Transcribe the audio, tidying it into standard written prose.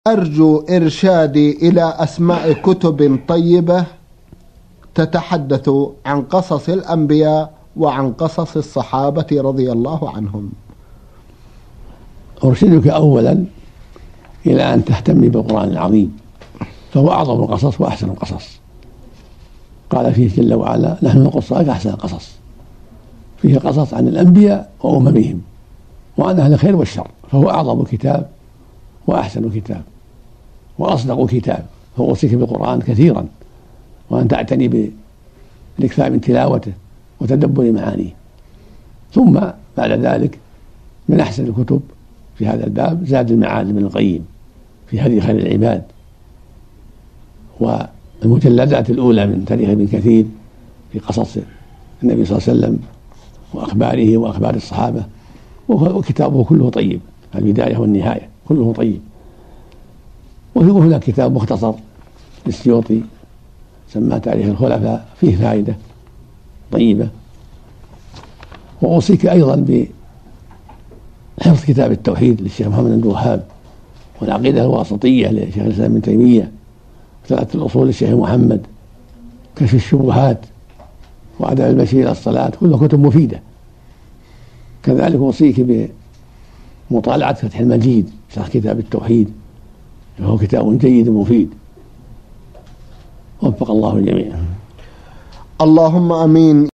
أرجو إرشادي إلى أسماء كتب طيبة تتحدث عن قصص الأنبياء وعن قصص الصحابة رضي الله عنهم. أرشدك أولا إلى أن تهتم بالقرآن العظيم، فهو أعظم القصص وأحسن القصص. قال فيه جل وعلا: نحن نقص عليك أحسن القصص. فيه قصص عن الأنبياء وأممهم وعن أهل الخير والشر، فهو أعظم كتاب وأحسن كتاب وأصدق كتاب. فأوصيك بالقرآن كثيرا، وأن تعتني بالاكثار من تلاوته وتدبر معانيه. ثم بعد ذلك من أحسن الكتب في هذا الباب زاد المعاد لابن القيم في هدي خير العباد، والمجلدات الأولى من تاريخ ابن كثير في قصص النبي صلى الله عليه وسلم وأخباره وأخبار الصحابة، وكتابه كله طيب، البداية والنهاية كله طيب. وهناك كتاب مختصر للسيوطي سماه تاريخ الخلفاء، فيه فائدة طيبة. وأوصيك أيضا بحفظ كتاب التوحيد للشيخ محمد بن الوهاب، والعقيدة الواسطية للشيخ الإسلام ابن تيمية، وثلاثة الأصول للشيخ محمد، كشف الشبهات، وآداب المشي إلى الصلاة، كلها كتب مفيدة. كذلك أوصيك بمطالعة فتح المجيد شرح كتاب التوحيد، وهو كتاب جيد مفيد. وفق الله الجميع. اللهم آمين.